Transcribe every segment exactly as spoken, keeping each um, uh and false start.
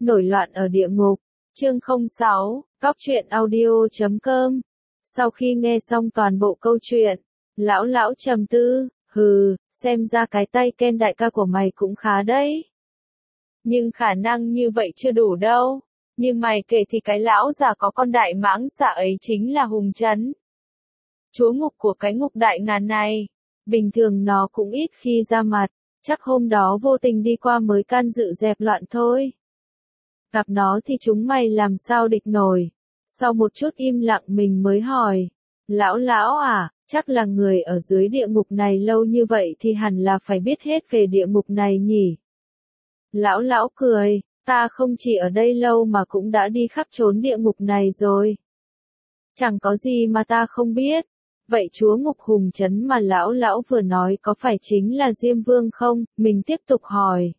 Nổi loạn ở địa ngục. Chương không sáu, Góc truyện audio chấm com. Sau khi nghe xong toàn bộ câu chuyện, lão lão trầm tư, hừ, xem ra cái tay Ken đại ca của mày cũng khá đấy. Nhưng khả năng như vậy chưa đủ đâu. Như mày kể thì cái lão già có con đại mãng xà ấy chính là Hùng Trấn. Chúa ngục của cái ngục đại ngàn này. Bình thường nó cũng ít khi ra mặt, chắc hôm đó vô tình đi qua mới can dự dẹp loạn thôi. Gặp nó thì chúng mày làm sao địch nổi. Sau một chút im lặng mình mới hỏi. Lão lão à, chắc là người ở dưới địa ngục này lâu như vậy thì hẳn là phải biết hết về địa ngục này nhỉ. Lão lão cười, ta không chỉ ở đây lâu mà cũng đã đi khắp chốn địa ngục này rồi. Chẳng có gì mà ta không biết. Vậy chúa ngục Hùng Trấn mà lão lão vừa nói có phải chính là Diêm Vương không? Mình tiếp tục hỏi.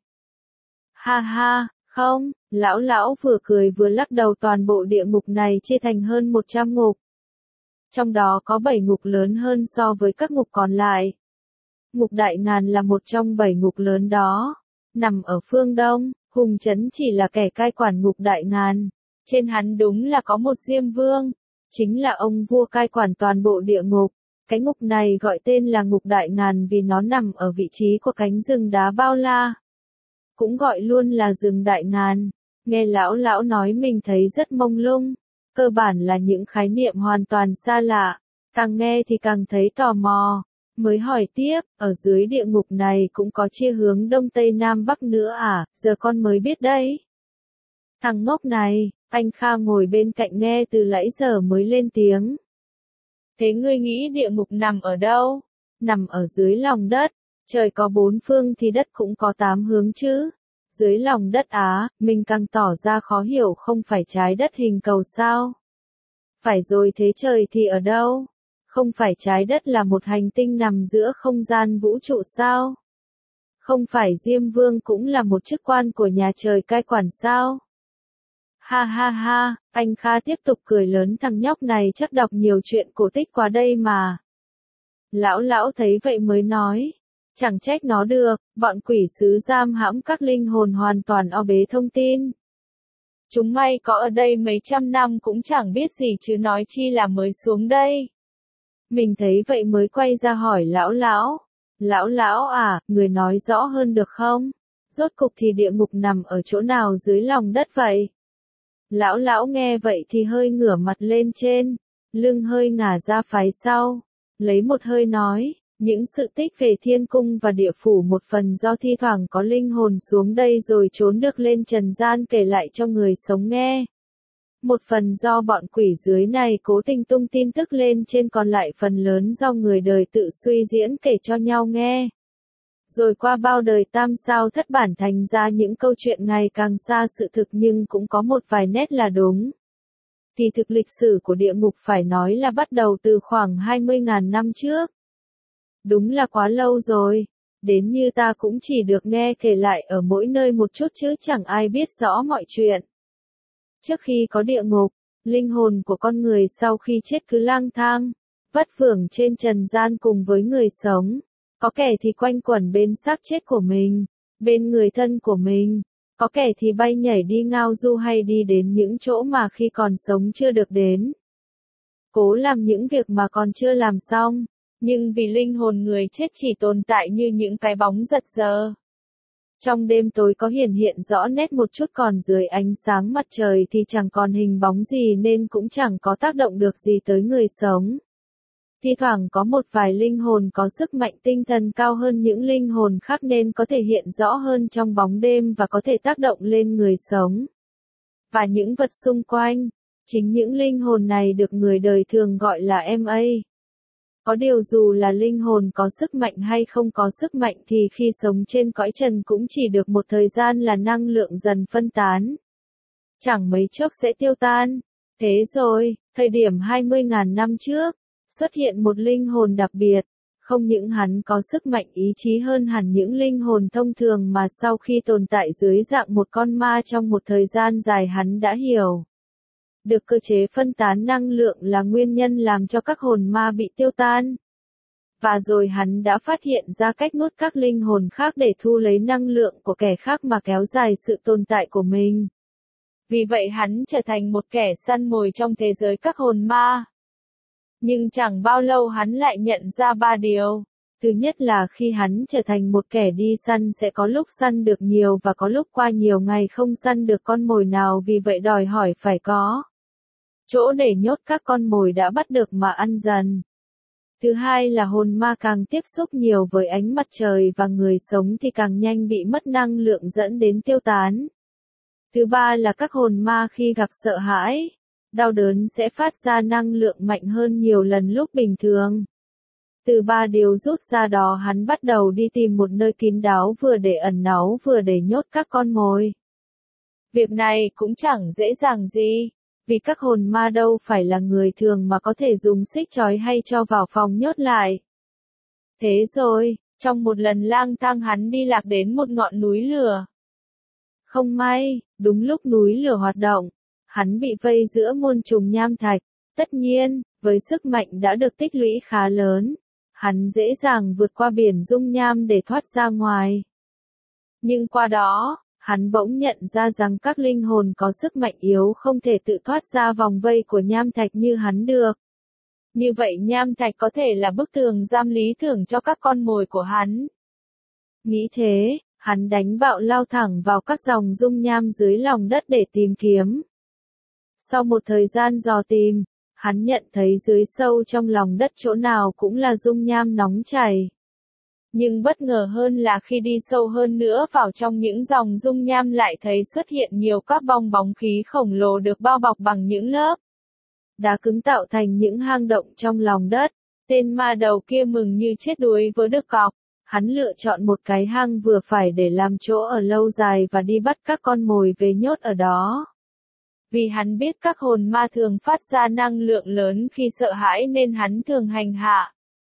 Ha ha, không, lão lão vừa cười vừa lắc đầu, toàn bộ địa ngục này chia thành hơn một trăm ngục. Trong đó có bảy ngục lớn hơn so với các ngục còn lại. Ngục Đại Ngàn là một trong bảy ngục lớn đó. Nằm ở phương Đông, Hùng Trấn chỉ là kẻ cai quản ngục Đại Ngàn. Trên hắn đúng là có một Diêm Vương. Chính là ông vua cai quản toàn bộ địa ngục. Cái ngục này gọi tên là ngục Đại Ngàn vì nó nằm ở vị trí của cánh rừng đá bao la. Cũng gọi luôn là rừng Đại Ngàn. Nghe lão lão nói mình thấy rất mông lung. Cơ bản là những khái niệm hoàn toàn xa lạ. Càng nghe thì càng thấy tò mò. Mới hỏi tiếp, ở dưới địa ngục này cũng có chia hướng Đông Tây Nam Bắc nữa à, giờ con mới biết đấy. Thằng ngốc này, anh Kha ngồi bên cạnh nghe từ nãy giờ mới lên tiếng. Thế ngươi nghĩ địa ngục nằm ở đâu? Nằm ở dưới lòng đất. Trời có bốn phương thì đất cũng có tám hướng chứ. Dưới lòng đất á, mình càng tỏ ra khó hiểu, không phải trái đất hình cầu sao? Phải rồi, thế trời thì ở đâu? Không phải trái đất là một hành tinh nằm giữa không gian vũ trụ sao? Không phải Diêm Vương cũng là một chức quan của nhà trời cai quản sao? Ha ha ha, anh Kha tiếp tục cười lớn, thằng nhóc này chắc đọc nhiều chuyện cổ tích qua đây mà. Lão lão thấy vậy mới nói. Chẳng trách nó được, bọn quỷ sứ giam hãm các linh hồn hoàn toàn o bế thông tin. Chúng may có ở đây mấy trăm năm cũng chẳng biết gì chứ nói chi là mới xuống đây. Mình thấy vậy mới quay ra hỏi lão lão. Lão lão à, người nói rõ hơn được không? Rốt cục thì địa ngục nằm ở chỗ nào dưới lòng đất vậy? Lão lão nghe vậy thì hơi ngửa mặt lên trên, lưng hơi ngả ra phái sau, lấy một hơi nói. Những sự tích về thiên cung và địa phủ một phần do thi thoảng có linh hồn xuống đây rồi trốn được lên trần gian kể lại cho người sống nghe. Một phần do bọn quỷ dưới này cố tình tung tin tức lên trên, còn lại phần lớn do người đời tự suy diễn kể cho nhau nghe. Rồi qua bao đời tam sao thất bản thành ra những câu chuyện ngày càng xa sự thực, nhưng cũng có một vài nét là đúng. Thì thực lịch sử của địa ngục phải nói là bắt đầu từ khoảng hai mươi nghìn năm trước. Đúng là quá lâu rồi, đến như ta cũng chỉ được nghe kể lại ở mỗi nơi một chút chứ chẳng ai biết rõ mọi chuyện. Trước khi có địa ngục, linh hồn của con người sau khi chết cứ lang thang, vất vưởng trên trần gian cùng với người sống. Có kẻ thì quanh quẩn bên xác chết của mình, bên người thân của mình. Có kẻ thì bay nhảy đi ngao du hay đi đến những chỗ mà khi còn sống chưa được đến. Cố làm những việc mà còn chưa làm xong. Nhưng vì linh hồn người chết chỉ tồn tại như những cái bóng giật giờ. Trong đêm tối có hiển hiện rõ nét một chút, còn dưới ánh sáng mặt trời thì chẳng còn hình bóng gì nên cũng chẳng có tác động được gì tới người sống. Thi thoảng có một vài linh hồn có sức mạnh tinh thần cao hơn những linh hồn khác nên có thể hiện rõ hơn trong bóng đêm và có thể tác động lên người sống và những vật xung quanh. Chính những linh hồn này được người đời thường gọi là em a. Có điều dù là linh hồn có sức mạnh hay không có sức mạnh thì khi sống trên cõi trần cũng chỉ được một thời gian là năng lượng dần phân tán. Chẳng mấy chốc sẽ tiêu tan. Thế rồi, thời điểm hai mươi nghìn năm trước, xuất hiện một linh hồn đặc biệt. Không những hắn có sức mạnh ý chí hơn hẳn những linh hồn thông thường mà sau khi tồn tại dưới dạng một con ma trong một thời gian dài hắn đã hiểu được cơ chế phân tán năng lượng là nguyên nhân làm cho các hồn ma bị tiêu tan. Và rồi hắn đã phát hiện ra cách nuốt các linh hồn khác để thu lấy năng lượng của kẻ khác mà kéo dài sự tồn tại của mình. Vì vậy hắn trở thành một kẻ săn mồi trong thế giới các hồn ma. Nhưng chẳng bao lâu hắn lại nhận ra ba điều. Thứ nhất là khi hắn trở thành một kẻ đi săn sẽ có lúc săn được nhiều và có lúc qua nhiều ngày không săn được con mồi nào, vì vậy đòi hỏi phải có chỗ để nhốt các con mồi đã bắt được mà ăn dần. Thứ hai là hồn ma càng tiếp xúc nhiều với ánh mặt trời và người sống thì càng nhanh bị mất năng lượng dẫn đến tiêu tán. Thứ ba là các hồn ma khi gặp sợ hãi, đau đớn sẽ phát ra năng lượng mạnh hơn nhiều lần lúc bình thường. Từ ba điều rút ra đó hắn bắt đầu đi tìm một nơi kín đáo vừa để ẩn náu vừa để nhốt các con mồi. Việc này cũng chẳng dễ dàng gì, vì các hồn ma đâu phải là người thường mà có thể dùng xích trói hay cho vào phòng nhốt lại. Thế rồi, trong một lần lang thang hắn đi lạc đến một ngọn núi lửa. Không may, đúng lúc núi lửa hoạt động, hắn bị vây giữa muôn trùng nham thạch. Tất nhiên, với sức mạnh đã được tích lũy khá lớn, hắn dễ dàng vượt qua biển dung nham để thoát ra ngoài. Nhưng qua đó, hắn bỗng nhận ra rằng các linh hồn có sức mạnh yếu không thể tự thoát ra vòng vây của nham thạch như hắn được. Như vậy nham thạch có thể là bức tường giam lý tưởng cho các con mồi của hắn. Nghĩ thế, hắn đánh bạo lao thẳng vào các dòng dung nham dưới lòng đất để tìm kiếm. Sau một thời gian dò tìm, hắn nhận thấy dưới sâu trong lòng đất chỗ nào cũng là dung nham nóng chảy. Nhưng bất ngờ hơn là khi đi sâu hơn nữa vào trong những dòng dung nham lại thấy xuất hiện nhiều các bong bóng khí khổng lồ được bao bọc bằng những lớp đá cứng tạo thành những hang động trong lòng đất. Tên ma đầu kia mừng như chết đuối với được cọc. Hắn lựa chọn một cái hang vừa phải để làm chỗ ở lâu dài và đi bắt các con mồi về nhốt ở đó. Vì hắn biết các hồn ma thường phát ra năng lượng lớn khi sợ hãi nên hắn thường hành hạ,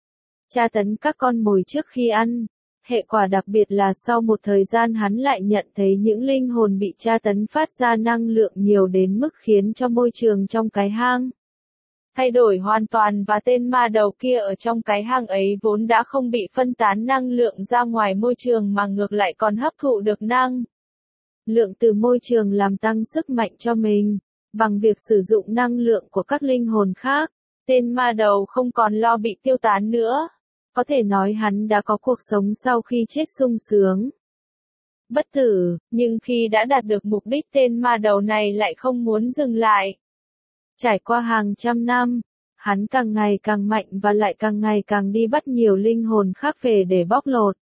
tra tấn các con mồi trước khi ăn. Hệ quả đặc biệt là sau một thời gian hắn lại nhận thấy những linh hồn bị tra tấn phát ra năng lượng nhiều đến mức khiến cho môi trường trong cái hang thay đổi hoàn toàn, và tên ma đầu kia ở trong cái hang ấy vốn đã không bị phân tán năng lượng ra ngoài môi trường mà ngược lại còn hấp thụ được năng lượng từ môi trường làm tăng sức mạnh cho mình. Bằng việc sử dụng năng lượng của các linh hồn khác, tên ma đầu không còn lo bị tiêu tán nữa. Có thể nói hắn đã có cuộc sống sau khi chết sung sướng, bất tử, nhưng khi đã đạt được mục đích tên ma đầu này lại không muốn dừng lại. Trải qua hàng trăm năm, hắn càng ngày càng mạnh và lại càng ngày càng đi bắt nhiều linh hồn khác về để bóc lột.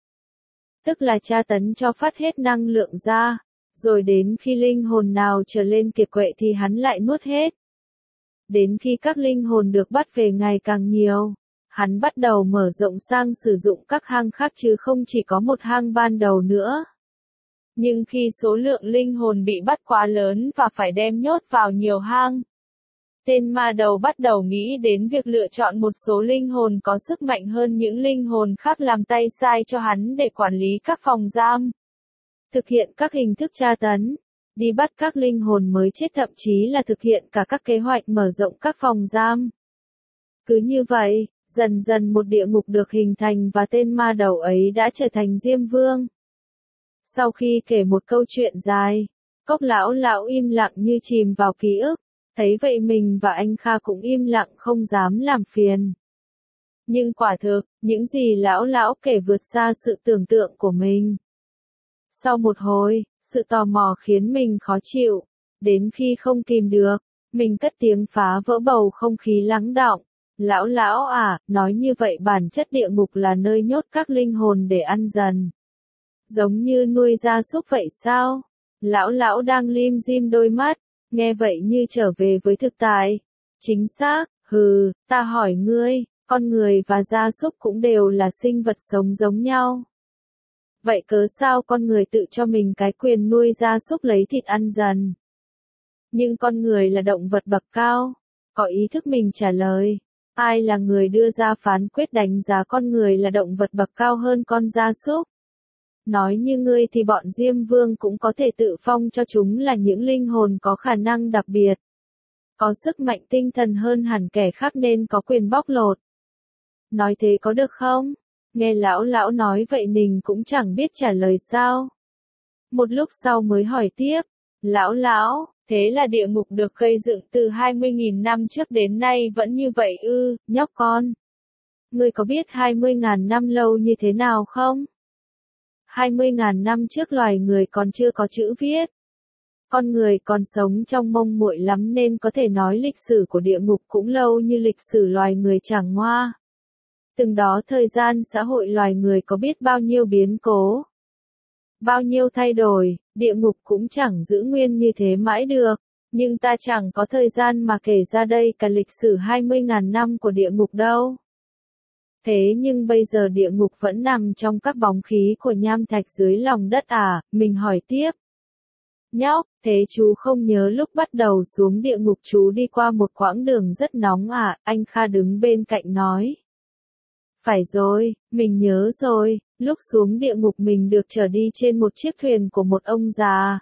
Tức là tra tấn cho phát hết năng lượng ra, rồi đến khi linh hồn nào trở lên kiệt quệ thì hắn lại nuốt hết. Đến khi các linh hồn được bắt về ngày càng nhiều, hắn bắt đầu mở rộng sang sử dụng các hang khác chứ không chỉ có một hang ban đầu nữa. Nhưng khi số lượng linh hồn bị bắt quá lớn và phải đem nhốt vào nhiều hang, tên ma đầu bắt đầu nghĩ đến việc lựa chọn một số linh hồn có sức mạnh hơn những linh hồn khác làm tay sai cho hắn để quản lý các phòng giam, thực hiện các hình thức tra tấn, đi bắt các linh hồn mới chết, thậm chí là thực hiện cả các kế hoạch mở rộng các phòng giam. Cứ như vậy, dần dần một địa ngục được hình thành và tên ma đầu ấy đã trở thành Diêm Vương. Sau khi kể một câu chuyện dài, Cốc lão lão im lặng như chìm vào ký ức, thấy vậy mình và anh Kha cũng im lặng không dám làm phiền. Nhưng quả thực, những gì lão lão kể vượt xa sự tưởng tượng của mình. Sau một hồi, sự tò mò khiến mình khó chịu, đến khi không kìm được, mình cất tiếng phá vỡ bầu không khí lắng đọng. Lão lão à, nói như vậy bản chất địa ngục là nơi nhốt các linh hồn để ăn dần. Giống như nuôi gia súc vậy sao? Lão lão đang lim dim đôi mắt, nghe vậy như trở về với thực tại. Chính xác, hừ, ta hỏi ngươi, con người và gia súc cũng đều là sinh vật sống giống nhau. Vậy cớ sao con người tự cho mình cái quyền nuôi gia súc lấy thịt ăn dần? Nhưng con người là động vật bậc cao, có ý thức mình trả lời. Ai là người đưa ra phán quyết đánh giá con người là động vật bậc cao hơn con gia súc? Nói như ngươi thì bọn Diêm Vương cũng có thể tự phong cho chúng là những linh hồn có khả năng đặc biệt, có sức mạnh tinh thần hơn hẳn kẻ khác nên có quyền bóc lột. Nói thế có được không? Nghe lão lão nói vậy Ninh cũng chẳng biết trả lời sao. Một lúc sau mới hỏi tiếp, lão lão, Thế là địa ngục được gây dựng từ hai mươi nghìn năm trước đến nay vẫn như vậy ư, nhóc con. Ngươi có biết hai mươi nghìn năm lâu như thế nào không? hai mươi nghìn năm trước loài người còn chưa có chữ viết. Con người còn sống trong mông muội lắm nên có thể nói lịch sử của địa ngục cũng lâu như lịch sử loài người chẳng ngoa. Từng đó thời gian xã hội loài người có biết bao nhiêu biến cố. Bao nhiêu thay đổi, địa ngục cũng chẳng giữ nguyên như thế mãi được. Nhưng ta chẳng có thời gian mà kể ra đây cả lịch sử hai mươi nghìn năm của địa ngục đâu. Thế nhưng bây giờ địa ngục vẫn nằm trong các bóng khí của nham thạch dưới lòng đất à, mình hỏi tiếp. Nhóc, thế chú không nhớ lúc bắt đầu xuống địa ngục chú đi qua một quãng đường rất nóng à, anh Kha đứng bên cạnh nói. Phải rồi, mình nhớ rồi, lúc xuống địa ngục mình được chở đi trên một chiếc thuyền của một ông già.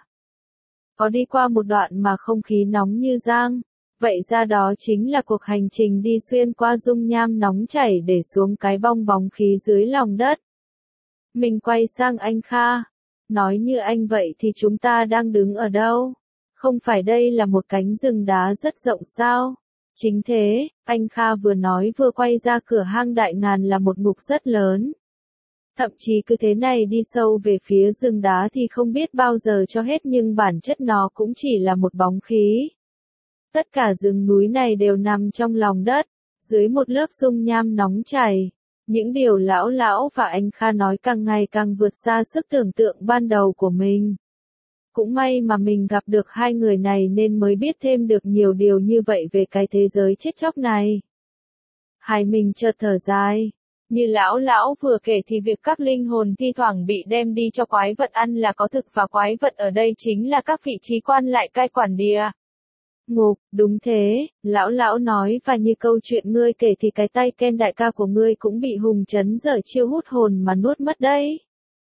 Có đi qua một đoạn mà không khí nóng như giang. Vậy ra đó chính là cuộc hành trình đi xuyên qua dung nham nóng chảy để xuống cái bong bóng khí dưới lòng đất. Mình quay sang anh Kha. Nói như anh vậy thì chúng ta đang đứng ở đâu? Không phải đây là một cánh rừng đá rất rộng sao? Chính thế, anh Kha vừa nói vừa quay ra cửa hang đại ngàn là một ngục rất lớn. Thậm chí cứ thế này đi sâu về phía rừng đá thì không biết bao giờ cho hết nhưng bản chất nó cũng chỉ là một bóng khí. Tất cả rừng núi này đều nằm trong lòng đất, dưới một lớp dung nham nóng chảy. Những điều lão lão và anh Kha nói càng ngày càng vượt xa sức tưởng tượng ban đầu của mình. Cũng may mà mình gặp được hai người này nên mới biết thêm được nhiều điều như vậy về cái thế giới chết chóc này. Hai mình chợt thở dài. Như lão lão vừa kể thì việc các linh hồn thi thoảng bị đem đi cho quái vật ăn là có thực và quái vật ở đây chính là các vị trí quan lại cai quản địa ngục, đúng thế, lão lão nói và như câu chuyện ngươi kể thì cái tay Ken đại ca của ngươi cũng bị hùng chấn dở chiêu hút hồn mà nuốt mất đấy.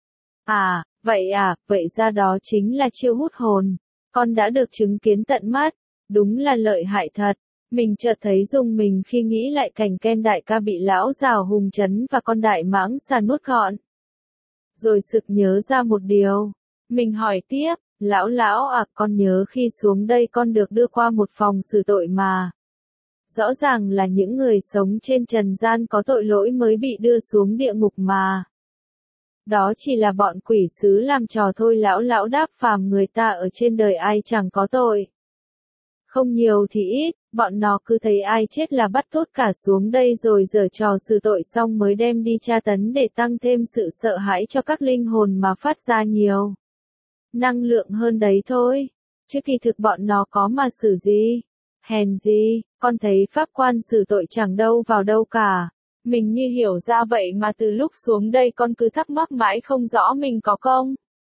À, vậy à, vậy ra đó chính là chiêu hút hồn. Con đã được chứng kiến tận mắt, đúng là lợi hại thật. Mình chợt thấy rùng mình khi nghĩ lại cảnh Ken đại ca bị lão rào hùng chấn và con đại mãng xà nuốt gọn. Rồi sực nhớ ra một điều. Mình hỏi tiếp. Lão lão à, con nhớ khi xuống đây con được đưa qua một phòng xử tội mà. Rõ ràng là những người sống trên trần gian có tội lỗi mới bị đưa xuống địa ngục mà. Đó chỉ là bọn quỷ sứ làm trò thôi lão lão đáp phàm người ta ở trên đời ai chẳng có tội. Không nhiều thì ít, bọn nó cứ thấy ai chết là bắt tốt cả xuống đây rồi giở trò xử tội xong mới đem đi tra tấn để tăng thêm sự sợ hãi cho các linh hồn mà phát ra nhiều năng lượng hơn đấy thôi. Chứ kỳ thực bọn nó có mà xử gì. Hèn gì, con thấy pháp quan xử tội chẳng đâu vào đâu cả. Mình như hiểu ra vậy mà từ lúc xuống đây con cứ thắc mắc mãi không rõ mình có công.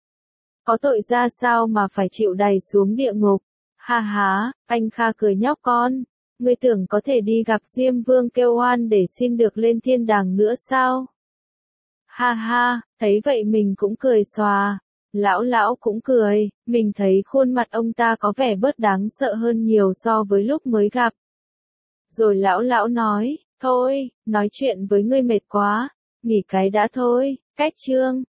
Có tội ra sao mà phải chịu đày xuống địa ngục. Ha ha, anh Kha cười nhóc con. Ngươi tưởng có thể đi gặp Diêm Vương kêu oan để xin được lên thiên đàng nữa sao? Ha ha, thấy vậy mình cũng cười xòa. Lão lão cũng cười, mình thấy khuôn mặt ông ta có vẻ bớt đáng sợ hơn nhiều so với lúc mới gặp. Rồi lão lão nói, thôi, nói chuyện với ngươi mệt quá, nghỉ cái đã thôi, cách chương.